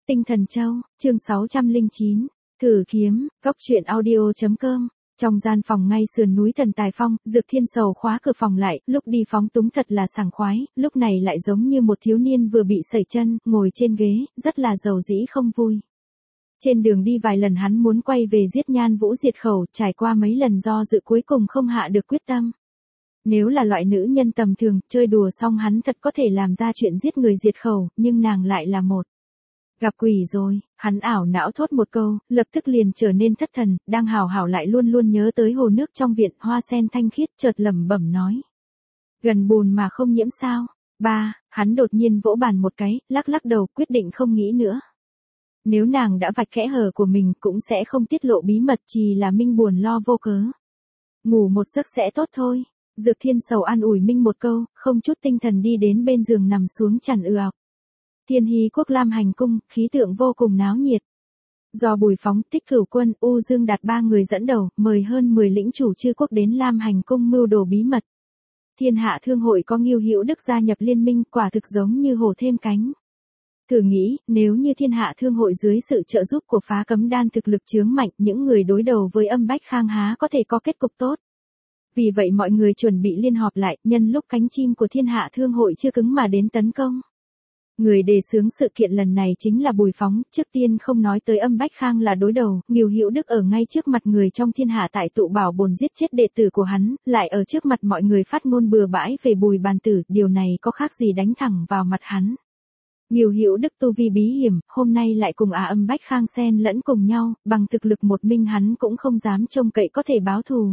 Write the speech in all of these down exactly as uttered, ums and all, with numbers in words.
Tinh Thần Châu, chương sáu trăm lẻ chín, Thử Kiếm, Góc Chuyện Audio.com. Trong gian phòng ngay sườn núi Thần Tài Phong, Dược Thiên Sầu khóa cửa phòng lại, lúc đi phóng túng thật là sảng khoái, lúc này lại giống như một thiếu niên vừa bị sẩy chân, ngồi trên ghế, rất là giàu dĩ không vui. Trên đường đi vài lần hắn muốn quay về giết Nhan Vũ diệt khẩu, trải qua mấy lần do dự cuối cùng không hạ được quyết tâm. Nếu là loại nữ nhân tầm thường, chơi đùa xong hắn thật có thể làm ra chuyện giết người diệt khẩu, nhưng nàng lại là một. Gặp quỷ rồi, hắn ảo não thốt một câu, lập tức liền trở nên thất thần, đang hào hào lại luôn luôn nhớ tới hồ nước trong viện, hoa sen thanh khiết, chợt lẩm bẩm nói. Gần bùn mà không nhiễm sao? Ba, hắn đột nhiên vỗ bàn một cái, lắc lắc đầu, quyết định không nghĩ nữa. Nếu nàng đã vạch kẽ hở của mình cũng sẽ không tiết lộ bí mật, chỉ là Minh buồn lo vô cớ. Ngủ một giấc sẽ tốt thôi. Dược Thiên Sầu an ủi Minh một câu, không chút tinh thần đi đến bên giường nằm xuống chằn ư ọc. Thiên Hy Quốc Lam hành cung, khí tượng vô cùng náo nhiệt. Do Bùi Phóng, Tích Cửu Quân, U Dương Đạt ba người dẫn đầu, mời hơn mười lĩnh chủ chư quốc đến Lam hành cung mưu đồ bí mật. Thiên Hạ Thương hội có Ngưu Hữu Đức gia nhập liên minh, quả thực giống như hổ thêm cánh. Thử nghĩ, nếu như Thiên Hạ Thương hội dưới sự trợ giúp của Phá Cấm Đan thực lực chướng mạnh, những người đối đầu với Âm Bách Khang há có thể có kết cục tốt. Vì vậy mọi người chuẩn bị liên họp lại, nhân lúc cánh chim của Thiên Hạ Thương hội chưa cứng mà đến tấn công. Người đề xướng sự kiện lần này chính là Bùi Phóng, trước tiên không nói tới Âm Bách Khang là đối đầu, Ngưu Hữu Đức ở ngay trước mặt người trong thiên hạ tại tụ bảo bồn giết chết đệ tử của hắn, lại ở trước mặt mọi người phát ngôn bừa bãi về Bùi Bàn Tử, điều này có khác gì đánh thẳng vào mặt hắn. Ngưu Hữu Đức tu vi bí hiểm, hôm nay lại cùng Á Âm Bách Khang xen lẫn cùng nhau, bằng thực lực một mình hắn cũng không dám trông cậy có thể báo thù.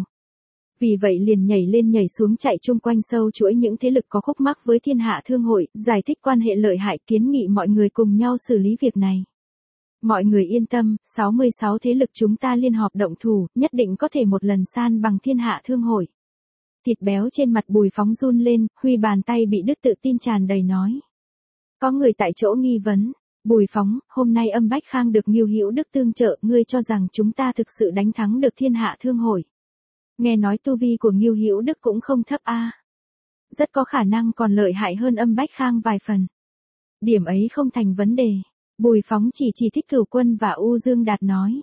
Vì vậy liền nhảy lên nhảy xuống chạy chung quanh sâu chuỗi những thế lực có khúc mắc với Thiên Hạ Thương hội, giải thích quan hệ lợi hại, kiến nghị mọi người cùng nhau xử lý việc này. Mọi người yên tâm, sáu mươi sáu thế lực chúng ta liên hợp động thủ, nhất định có thể một lần san bằng Thiên Hạ Thương hội. Thịt béo trên mặt Bùi Phóng run lên, huy bàn tay bị đứt tự tin tràn đầy nói. Có người tại chỗ nghi vấn. Bùi Phóng, hôm nay Âm Bách Khang được Ngưu Hữu Đức tương trợ, ngươi cho rằng chúng ta thực sự đánh thắng được Thiên Hạ Thương hội. Nghe nói tu vi của Ngưu Hữu Đức cũng không thấp a. À. Rất có khả năng còn lợi hại hơn Âm Bách Khang vài phần. Điểm ấy không thành vấn đề. Bùi Phóng chỉ chỉ Tích Cửu Quân và U Dương Đạt nói.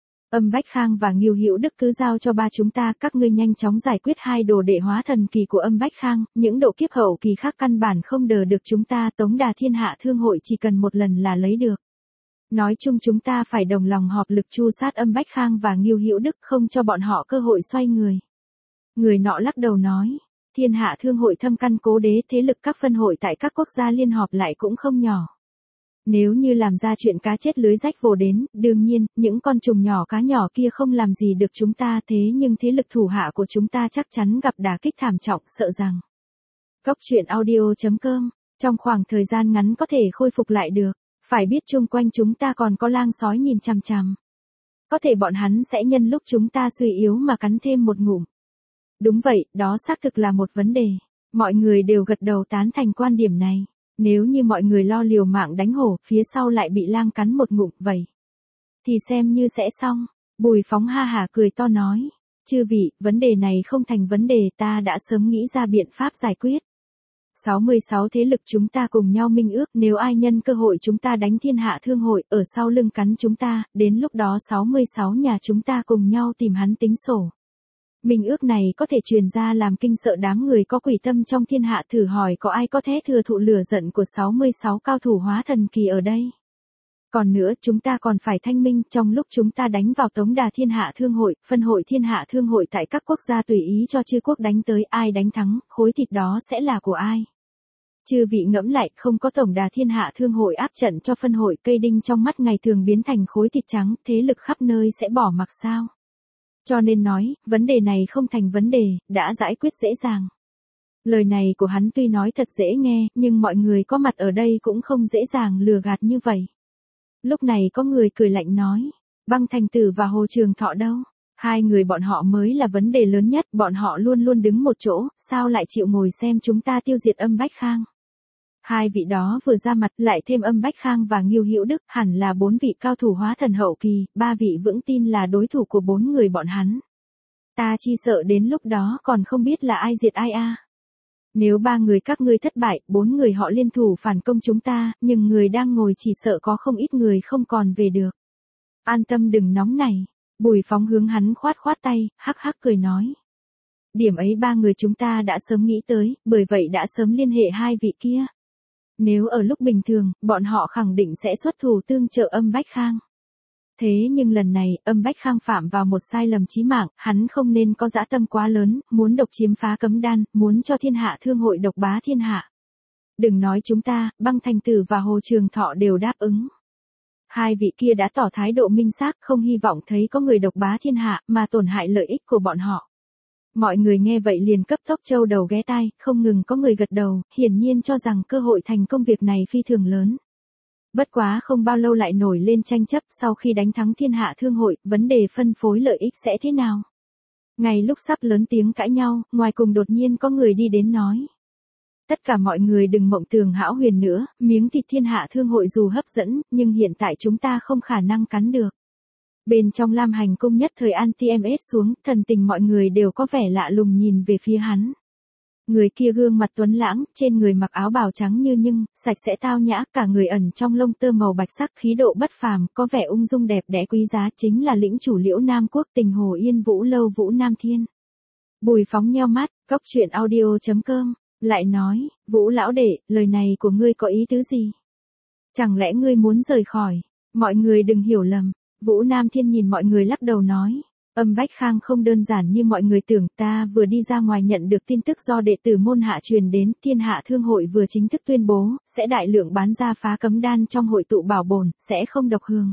Âm Bách Khang và Ngưu Hữu Đức cứ giao cho ba chúng ta, các ngươi nhanh chóng giải quyết hai đồ đệ hóa thần kỳ của Âm Bách Khang, những độ kiếp hậu kỳ khác căn bản không đờ được chúng ta, Tống đà Thiên Hạ Thương hội chỉ cần một lần là lấy được. Nói chung chúng ta phải đồng lòng hợp lực tru sát Âm Bách Khang và Ngưu Hữu Đức, không cho bọn họ cơ hội xoay người. Người nọ lắc đầu nói, Thiên Hạ Thương hội thâm căn cố đế, thế lực các phân hội tại các quốc gia liên hợp lại cũng không nhỏ. Nếu như làm ra chuyện cá chết lưới rách vồ đến, đương nhiên, những con trùng nhỏ cá nhỏ kia không làm gì được chúng ta, thế nhưng thế lực thủ hạ của chúng ta chắc chắn gặp đả kích thảm trọng, sợ rằng. Góc Chuyện Audio.com, trong khoảng thời gian ngắn có thể khôi phục lại được. Phải biết chung quanh chúng ta còn có lang sói nhìn chằm chằm. Có thể bọn hắn sẽ nhân lúc chúng ta suy yếu mà cắn thêm một ngụm. Đúng vậy, đó xác thực là một vấn đề. Mọi người đều gật đầu tán thành quan điểm này. Nếu như mọi người lo liều mạng đánh hổ, phía sau lại bị lang cắn một ngụm vậy, thì xem như sẽ xong. Bùi Phóng ha hả cười to nói. Chư vị, vấn đề này không thành vấn đề, ta đã sớm nghĩ ra biện pháp giải quyết. sáu mươi sáu thế lực chúng ta cùng nhau minh ước, nếu ai nhân cơ hội chúng ta đánh Thiên Hạ Thương hội, ở sau lưng cắn chúng ta, đến lúc đó sáu mươi sáu nhà chúng ta cùng nhau tìm hắn tính sổ. Minh ước này có thể truyền ra làm kinh sợ đám người có quỷ tâm trong thiên hạ, thử hỏi có ai có thể thừa thụ lửa giận của sáu mươi sáu cao thủ hóa thần kỳ ở đây. Còn nữa, chúng ta còn phải thanh minh, trong lúc chúng ta đánh vào Tống đà Thiên Hạ Thương hội, phân hội Thiên Hạ Thương hội tại các quốc gia tùy ý cho chư quốc đánh tới, ai đánh thắng, khối thịt đó sẽ là của ai. Chư vị ngẫm lại, không có Tổng đà Thiên Hạ Thương hội áp trận cho phân hội, cây đinh trong mắt ngày thường biến thành khối thịt trắng, thế lực khắp nơi sẽ bỏ mặc sao. Cho nên nói, vấn đề này không thành vấn đề, đã giải quyết dễ dàng. Lời này của hắn tuy nói thật dễ nghe, nhưng mọi người có mặt ở đây cũng không dễ dàng lừa gạt như vậy. Lúc này có người cười lạnh nói, Băng Thành Tử và Hồ Trường Thọ đâu? Hai người bọn họ mới là vấn đề lớn nhất, bọn họ luôn luôn đứng một chỗ, sao lại chịu ngồi xem chúng ta tiêu diệt Âm Bách Khang? Hai vị đó vừa ra mặt, lại thêm Âm Bách Khang và Ngưu Hữu Đức, hẳn là bốn vị cao thủ hóa thần hậu kỳ, ba vị vững tin là đối thủ của bốn người bọn hắn. Ta chi sợ đến lúc đó còn không biết là ai diệt ai a. À. Nếu ba người các ngươi thất bại, bốn người họ liên thủ phản công chúng ta, nhưng người đang ngồi chỉ sợ có không ít người không còn về được. An tâm đừng nóng nảy. Bùi Phóng hướng hắn khoát khoát tay, hắc hắc cười nói. Điểm ấy ba người chúng ta đã sớm nghĩ tới, bởi vậy đã sớm liên hệ hai vị kia. Nếu ở lúc bình thường, bọn họ khẳng định sẽ xuất thủ tương trợ Âm Bách Khang. Thế nhưng lần này, Âm Bách Khang phạm vào một sai lầm chí mạng, hắn không nên có dã tâm quá lớn, muốn độc chiếm phá cấm đan, muốn cho thiên hạ thương hội độc bá thiên hạ. Đừng nói chúng ta, Băng Thành Tử và Hồ Trường Thọ đều đáp ứng. Hai vị kia đã tỏ thái độ minh xác, không hy vọng thấy có người độc bá thiên hạ, mà tổn hại lợi ích của bọn họ. Mọi người nghe vậy liền cấp tốc châu đầu ghé tai, không ngừng có người gật đầu, hiển nhiên cho rằng cơ hội thành công việc này phi thường lớn. Bất quá không bao lâu lại nổi lên tranh chấp, sau khi đánh thắng thiên hạ thương hội, vấn đề phân phối lợi ích sẽ thế nào? Ngay lúc sắp lớn tiếng cãi nhau, ngoài cùng đột nhiên có người đi đến nói. Tất cả mọi người đừng mộng tưởng hão huyền nữa, miếng thịt thiên hạ thương hội dù hấp dẫn, nhưng hiện tại chúng ta không khả năng cắn được. Bên trong Lam Hành Cung nhất thời anti-em ét xuống, thần tình mọi người đều có vẻ lạ lùng nhìn về phía hắn. Người kia gương mặt tuấn lãng, trên người mặc áo bào trắng như nhưng, sạch sẽ tao nhã, cả người ẩn trong lông tơ màu bạch sắc khí độ bất phàm, có vẻ ung dung đẹp đẽ quý giá, chính là lĩnh chủ Liễu Nam Quốc Tình Hồ Yên Vũ Lâu Vũ Nam Thiên. Bùi Phóng nheo mắt, cóc truyện audio chấm com, lại nói, Vũ lão đệ, lời này của ngươi có ý tứ gì? Chẳng lẽ ngươi muốn rời khỏi? Mọi người đừng hiểu lầm. Vũ Nam Thiên nhìn mọi người lắc đầu nói. Âm Bách Khang không đơn giản như mọi người tưởng, ta vừa đi ra ngoài nhận được tin tức do đệ tử môn hạ truyền đến, thiên hạ thương hội vừa chính thức tuyên bố, sẽ đại lượng bán ra phá cấm đan trong hội tụ bảo bồn, sẽ không độc hương.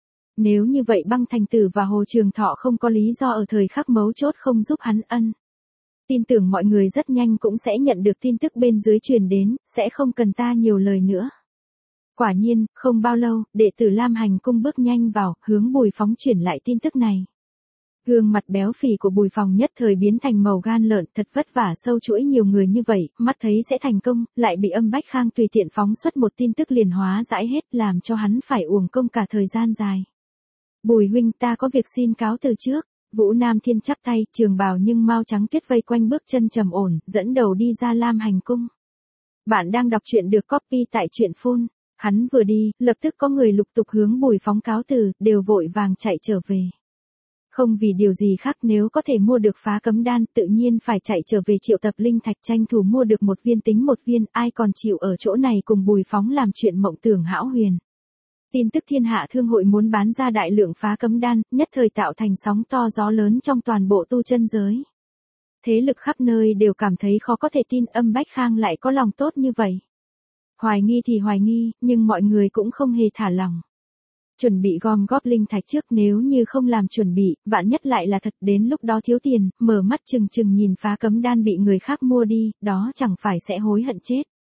Nếu như vậy Băng Thành Tử và Hồ Trường Thọ không có lý do ở thời khắc mấu chốt không giúp hắn ân. Tin tưởng mọi người rất nhanh cũng sẽ nhận được tin tức bên dưới truyền đến, sẽ không cần ta nhiều lời nữa. Quả nhiên, không bao lâu, đệ tử Lam Hành Cung bước nhanh vào, hướng Bùi Phóng chuyển lại tin tức này. Gương mặt béo phì của Bùi Phóng nhất thời biến thành màu gan lợn, thật vất vả sâu chuỗi nhiều người như vậy, mắt thấy sẽ thành công, lại bị Âm Bách Khang tùy tiện phóng xuất một tin tức liền hóa giải hết, làm cho hắn phải uổng công cả thời gian dài. Bùi huynh, ta có việc xin cáo từ trước. Vũ Nam Thiên chắp tay, trường bào nhưng mau trắng tuyết vây quanh bước chân trầm ổn, dẫn đầu đi ra Lam Hành Cung. Bạn đang đọc truyện được copy tại truyện phun. Hắn vừa đi, lập tức có người lục tục hướng Bùi Phóng cáo từ, đều vội vàng chạy trở về. Không vì điều gì khác, nếu có thể mua được phá cấm đan, tự nhiên phải chạy trở về triệu tập linh thạch tranh thủ mua được một viên tính một viên, ai còn chịu ở chỗ này cùng Bùi Phóng làm chuyện mộng tưởng hão huyền. Tin tức thiên hạ thương hội muốn bán ra đại lượng phá cấm đan, nhất thời tạo thành sóng to gió lớn trong toàn bộ tu chân giới. Thế lực khắp nơi đều cảm thấy khó có thể tin Âm Bách Khang lại có lòng tốt như vậy. Hoài nghi thì hoài nghi, nhưng mọi người cũng không hề thả lỏng. Chuẩn bị gom góp linh thạch trước, nếu như không làm chuẩn bị, vạn nhất lại là thật, đến lúc đó thiếu tiền, mở mắt chừng chừng nhìn phá cấm đan bị người khác mua đi, đó chẳng phải sẽ hối hận chết.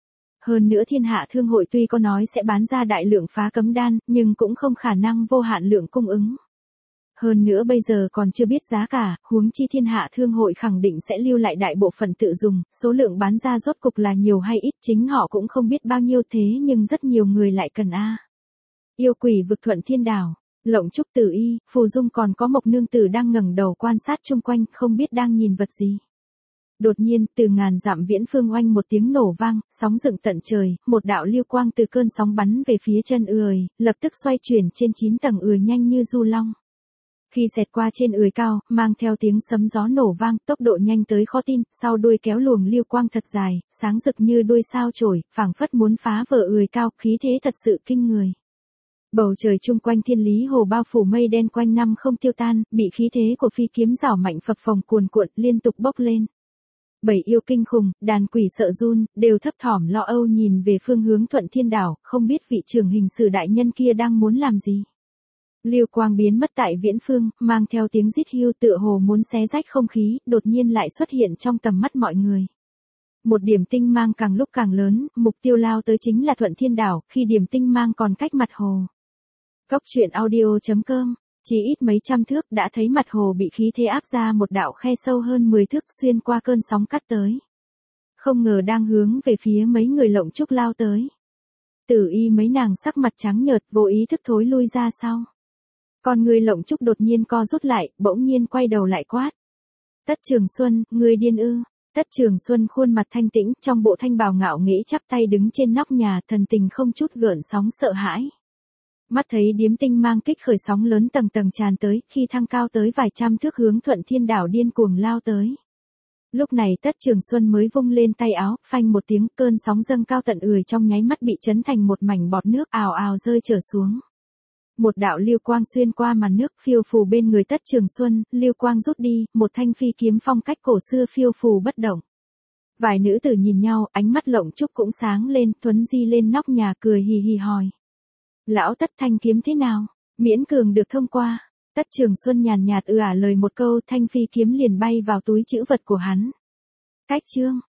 Hơn nữa thiên hạ thương hội tuy có nói sẽ bán ra đại lượng phá cấm đan, nhưng cũng không khả năng vô hạn lượng cung ứng. Hơn nữa bây giờ còn chưa biết giá cả, huống chi thiên hạ thương hội khẳng định sẽ lưu lại đại bộ phận tự dùng, số lượng bán ra rốt cục là nhiều hay ít chính họ cũng không biết bao nhiêu, thế nhưng rất nhiều người lại cần a. Yêu quỷ vực Thuận Thiên Đảo, Lộng Trúc Tử Y, Phù Dung còn có Mộc Nương Tử đang ngẩng đầu quan sát chung quanh, không biết đang nhìn vật gì. Đột nhiên, từ ngàn dặm viễn phương oanh một tiếng nổ vang, sóng dựng tận trời, một đạo lưu quang từ cơn sóng bắn về phía chân ười, lập tức xoay chuyển trên chín tầng ười nhanh như du long. Khi xẹt qua trên ười cao, mang theo tiếng sấm gió nổ vang, tốc độ nhanh tới khó tin, sau đuôi kéo luồng lưu quang thật dài, sáng rực như đuôi sao chổi, phảng phất muốn phá vỡ ười cao, khí thế thật sự kinh người. Bầu trời chung quanh Thiên Lý Hồ bao phủ mây đen quanh năm không tiêu tan, bị khí thế của phi kiếm rảo mạnh phập phồng cuồn cuộn liên tục bốc lên. Bảy yêu kinh khủng, đàn quỷ sợ run, đều thấp thỏm lo âu nhìn về phương hướng Thuận Thiên Đảo, không biết vị trưởng hình sử đại nhân kia đang muốn làm gì. Lưu quang biến mất tại viễn phương, mang theo tiếng rít hiu tựa hồ muốn xé rách không khí, đột nhiên lại xuất hiện trong tầm mắt mọi người. Một điểm tinh mang càng lúc càng lớn, mục tiêu lao tới chính là Thuận Thiên Đảo, khi điểm tinh mang còn cách mặt hồ. Cóc truyện audio chấm com, chỉ ít mấy trăm thước đã thấy mặt hồ bị khí thế áp ra một đạo khe sâu hơn mười thước xuyên qua cơn sóng cắt tới. Không ngờ đang hướng về phía mấy người Lộng Trúc lao tới. Tử Y mấy nàng sắc mặt trắng nhợt vô ý thức thối lui ra sau. Còn người Lộng Trúc đột nhiên co rút lại, bỗng nhiên quay đầu lại quát. Tất Trường Xuân, ngươi điên ư, Tất Trường Xuân khuôn mặt thanh tĩnh, trong bộ thanh bào ngạo nghễ chắp tay đứng trên nóc nhà, thần tình không chút gợn sóng sợ hãi. Mắt thấy điếm tinh mang kích khởi sóng lớn tầng tầng tràn tới, khi thăng cao tới vài trăm thước hướng Thuận Thiên đảo điên cuồng lao tới. Lúc này Tất Trường Xuân mới vung lên tay áo, phanh một tiếng, cơn sóng dâng cao tận ười trong nháy mắt bị chấn thành một mảnh bọt nước ào ào rơi trở xuống. Một đạo lưu quang xuyên qua màn nước phiêu phù bên người Tất Trường Xuân, lưu quang rút đi, một thanh phi kiếm phong cách cổ xưa phiêu phù bất động. Vài nữ tử nhìn nhau, ánh mắt Lộng Trúc cũng sáng lên, Tuấn Di lên nóc nhà cười hì hì hỏi. Lão Tất thanh kiếm thế nào? Miễn cường được thông qua. Tất Trường Xuân nhàn nhạt ư ả lời một câu, thanh phi kiếm liền bay vào túi trữ vật của hắn. Cách chương.